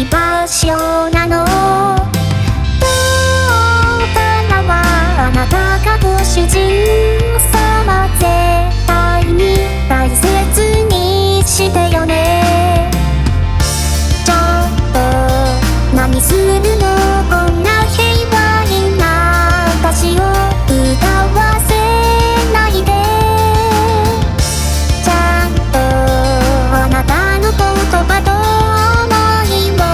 場所なの。どうからはあなたがご主人様、絶対に大切にしてよね。ちょっと何するの、こんな平和な私を歌わせないで。ちゃんとあなたの言葉と想いを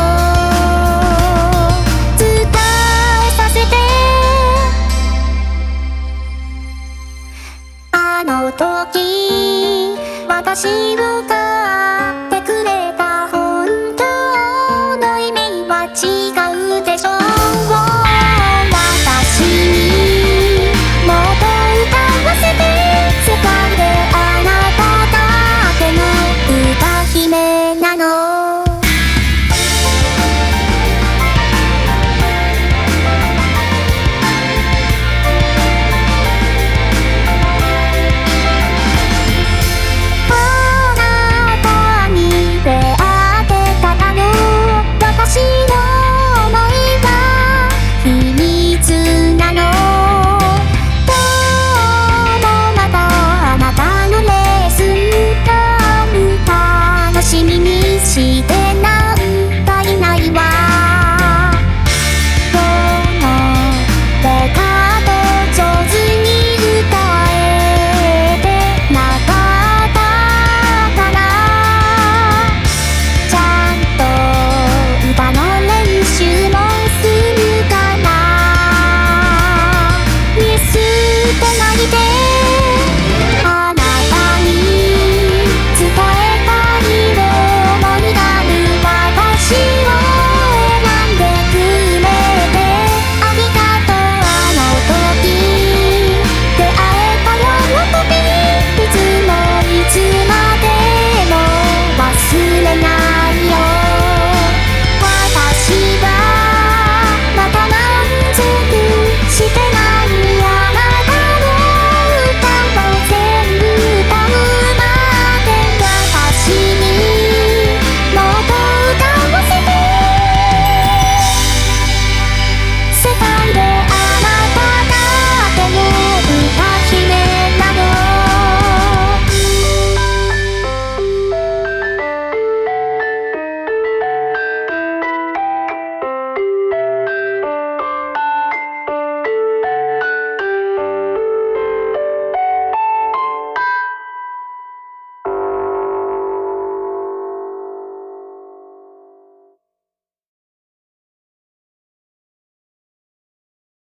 伝えさせて。あの時私を